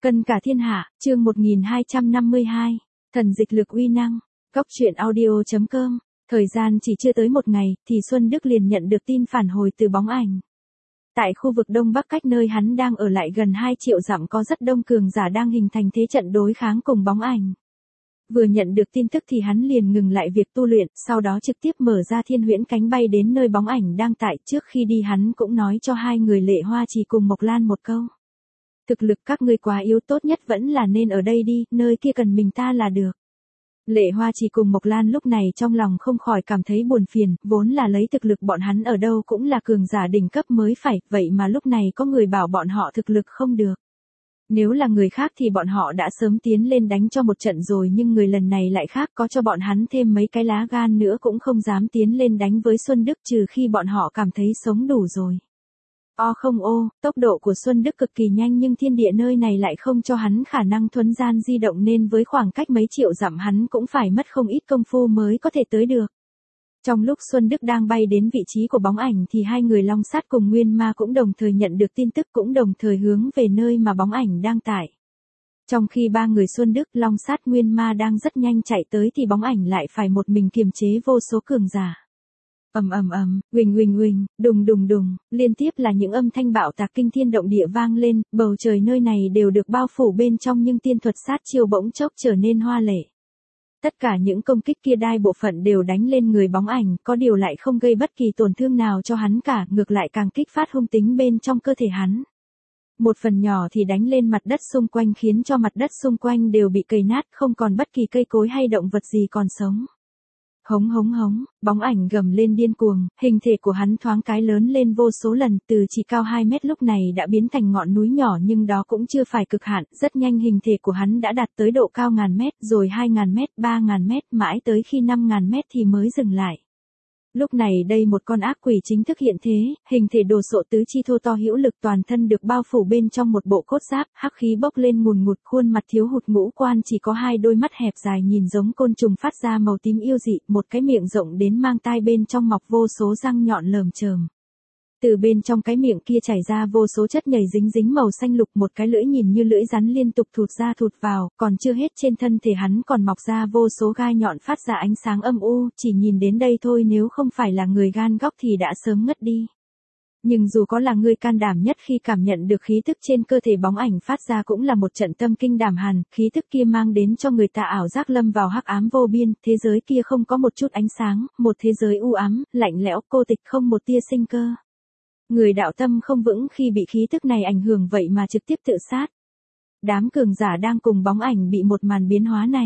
Cân cả thiên hạ, chương 1252, thần dịch lực uy năng, góc truyện audio.com, thời gian chỉ chưa tới một ngày, thì Xuân Đức liền nhận được tin phản hồi từ bóng ảnh. Tại khu vực Đông Bắc cách nơi hắn đang ở lại gần 2 triệu dặm có rất đông cường giả đang hình thành thế trận đối kháng cùng bóng ảnh. Vừa nhận được tin tức thì hắn liền ngừng lại việc tu luyện, sau đó trực tiếp mở ra thiên huyễn cánh bay đến nơi bóng ảnh đang tại. Trước khi đi hắn cũng nói cho hai người Lệ Hoa Trì cùng Mộc Lan một câu. Thực lực các ngươi quá yếu, tốt nhất vẫn là nên ở đây đi, nơi kia cần mình ta là được. Lệ Hoa Trì cùng Mộc Lan lúc này trong lòng không khỏi cảm thấy buồn phiền, vốn là lấy thực lực bọn hắn ở đâu cũng là cường giả đỉnh cấp mới phải, vậy mà lúc này có người bảo bọn họ thực lực không được. Nếu là người khác thì bọn họ đã sớm tiến lên đánh cho một trận rồi, nhưng người lần này lại khác, có cho bọn hắn thêm mấy cái lá gan nữa cũng không dám tiến lên đánh với Xuân Đức trừ khi bọn họ cảm thấy sống đủ rồi. Tốc độ của Xuân Đức cực kỳ nhanh nhưng thiên địa nơi này lại không cho hắn khả năng thuấn gian di động nên với khoảng cách mấy triệu dặm hắn cũng phải mất không ít công phu mới có thể tới được. Trong lúc Xuân Đức đang bay đến vị trí của bóng ảnh thì hai người Long Sát cùng Nguyên Ma cũng đồng thời nhận được tin tức, cũng đồng thời hướng về nơi mà bóng ảnh đang tại. Trong khi ba người Xuân Đức, Long Sát, Nguyên Ma đang rất nhanh chạy tới thì bóng ảnh lại phải một mình kiềm chế vô số cường giả. Huỳnh huỳnh huỳnh, đùng đùng đùng, liên tiếp là những âm thanh bạo tạc kinh thiên động địa vang lên, bầu trời nơi này đều được bao phủ bên trong nhưng tiên thuật sát chiêu bỗng chốc trở nên hoa lệ. Tất cả những công kích kia đai bộ phận đều đánh lên người bóng ảnh, có điều lại không gây bất kỳ tổn thương nào cho hắn cả, ngược lại càng kích phát hung tính bên trong cơ thể hắn. Một phần nhỏ thì đánh lên mặt đất xung quanh khiến cho mặt đất xung quanh đều bị cày nát, không còn bất kỳ cây cối hay động vật gì còn sống. Hống hống hống, bóng ảnh gầm lên điên cuồng, hình thể của hắn thoáng cái lớn lên vô số lần, từ chỉ cao 2 mét lúc này đã biến thành ngọn núi nhỏ nhưng đó cũng chưa phải cực hạn, rất nhanh hình thể của hắn đã đạt tới độ cao 1000 mét, rồi 2000 mét, 3000 mét, mãi tới khi 5000 mét thì mới dừng lại. Lúc này đây một con ác quỷ chính thức hiện thế, hình thể đồ sộ tứ chi thô to hữu lực, toàn thân được bao phủ bên trong một bộ cốt giáp, hắc khí bốc lên ngùn ngụt, khuôn mặt thiếu hụt ngũ quan, chỉ có hai đôi mắt hẹp dài nhìn giống côn trùng phát ra màu tím yêu dị, một cái miệng rộng đến mang tai bên trong mọc vô số răng nhọn lởm chởm. Từ bên trong cái miệng kia chảy ra vô số chất nhầy dính dính màu xanh lục, một cái lưỡi nhìn như lưỡi rắn liên tục thụt ra thụt vào, còn chưa hết trên thân thể hắn còn mọc ra vô số gai nhọn phát ra ánh sáng âm u, chỉ nhìn đến đây thôi nếu không phải là người gan góc thì đã sớm ngất đi. Nhưng dù có là người can đảm nhất khi cảm nhận được khí tức trên cơ thể bóng ảnh phát ra cũng là một trận tâm kinh đảm hàn, khí tức kia mang đến cho người ta ảo giác lâm vào hắc ám vô biên, thế giới kia không có một chút ánh sáng, một thế giới u ám, lạnh lẽo, cô tịch, không một tia sinh cơ. Người đạo tâm không vững khi bị khí tức này ảnh hưởng vậy mà trực tiếp tự sát. Đám cường giả đang cùng bóng ảnh bị một màn biến hóa này.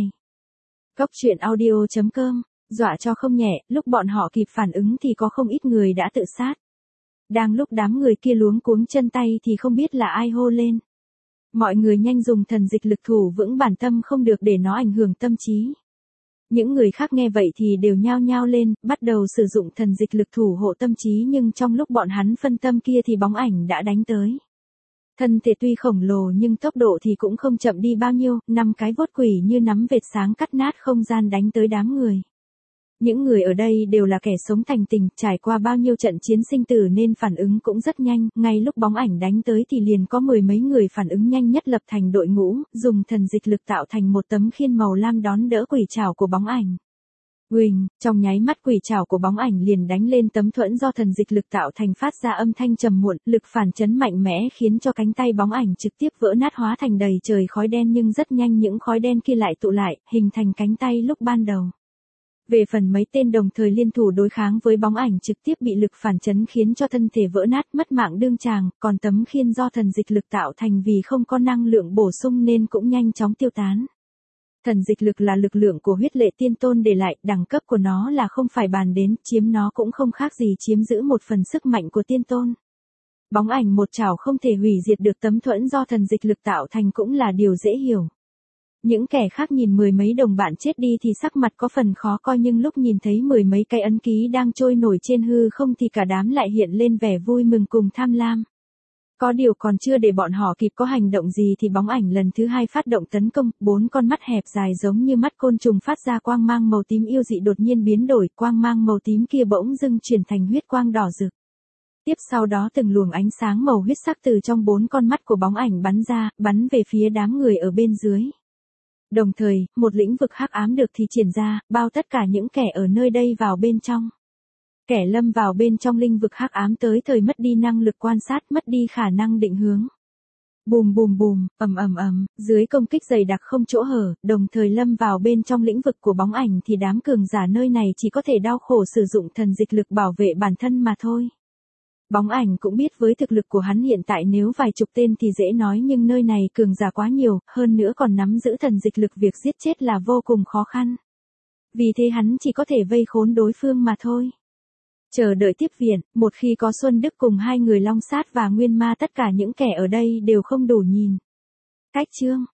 Góc truyện audio.com, dọa cho không nhẹ, lúc bọn họ kịp phản ứng thì có không ít người đã tự sát. Đang lúc đám người kia luống cuống chân tay thì không biết là ai hô lên. Mọi người nhanh dùng thần dịch lực thủ vững bản tâm không được để nó ảnh hưởng tâm trí. Những người khác nghe vậy thì đều nhao nhao lên, bắt đầu sử dụng thần dịch lực thủ hộ tâm trí, nhưng trong lúc bọn hắn phân tâm kia thì bóng ảnh đã đánh tới. Thân thể tuy khổng lồ nhưng tốc độ thì cũng không chậm đi bao nhiêu, 5 cái vuốt quỷ như nắm vệt sáng cắt nát không gian đánh tới đám người. Những người ở đây đều là kẻ sống thành tình, trải qua bao nhiêu trận chiến sinh tử nên phản ứng cũng rất nhanh, ngay lúc bóng ảnh đánh tới thì liền có 10 mấy người phản ứng nhanh nhất lập thành đội ngũ, dùng thần dịch lực tạo thành một tấm khiên màu lam đón đỡ quỷ trảo của bóng ảnh. Huỳnh, trong nháy mắt quỷ trảo của bóng ảnh liền đánh lên tấm thuẫn do thần dịch lực tạo thành, phát ra âm thanh trầm muộn, lực phản chấn mạnh mẽ khiến cho cánh tay bóng ảnh trực tiếp vỡ nát hóa thành đầy trời khói đen, nhưng rất nhanh những khói đen kia lại tụ lại, hình thành cánh tay lúc ban đầu. Về phần mấy tên đồng thời liên thủ đối kháng với bóng ảnh trực tiếp bị lực phản chấn khiến cho thân thể vỡ nát mất mạng đương tràng, còn tấm khiên do thần dịch lực tạo thành vì không có năng lượng bổ sung nên cũng nhanh chóng tiêu tán. Thần dịch lực là lực lượng của huyết lệ tiên tôn để lại, đẳng cấp của nó là không phải bàn đến, chiếm nó cũng không khác gì chiếm giữ một phần sức mạnh của tiên tôn. Bóng ảnh một chảo không thể hủy diệt được tấm thuẫn do thần dịch lực tạo thành cũng là điều dễ hiểu. Những kẻ khác nhìn 10 mấy đồng bạn chết đi thì sắc mặt có phần khó coi, nhưng lúc nhìn thấy 10 mấy cái ấn ký đang trôi nổi trên hư không thì cả đám lại hiện lên vẻ vui mừng cùng tham lam. Có điều còn chưa để bọn họ kịp có hành động gì thì bóng ảnh lần thứ hai phát động tấn công, 4 con mắt hẹp dài giống như mắt côn trùng phát ra quang mang màu tím yêu dị đột nhiên biến đổi, quang mang màu tím kia bỗng dưng chuyển thành huyết quang đỏ rực. Tiếp sau đó từng luồng ánh sáng màu huyết sắc từ trong 4 con mắt của bóng ảnh bắn ra, bắn về phía đám người ở bên dưới. Đồng thời, một lĩnh vực hắc ám được thi triển ra, bao tất cả những kẻ ở nơi đây vào bên trong. Kẻ lâm vào bên trong lĩnh vực hắc ám tới thời mất đi năng lực quan sát, mất đi khả năng định hướng. Bùm bùm bùm, ầm ầm ầm, dưới công kích dày đặc không chỗ hở, đồng thời lâm vào bên trong lĩnh vực của bóng ảnh thì đám cường giả nơi này chỉ có thể đau khổ sử dụng thần dịch lực bảo vệ bản thân mà thôi. Bóng ảnh cũng biết với thực lực của hắn hiện tại nếu vài chục tên thì dễ nói nhưng nơi này cường giả quá nhiều, hơn nữa còn nắm giữ thần dịch lực việc giết chết là vô cùng khó khăn. Vì thế hắn chỉ có thể vây khốn đối phương mà thôi. Chờ đợi tiếp viện, một khi có Xuân Đức cùng 2 người Long Sát và Nguyên Ma tất cả những kẻ ở đây đều không đủ nhìn. Cách chương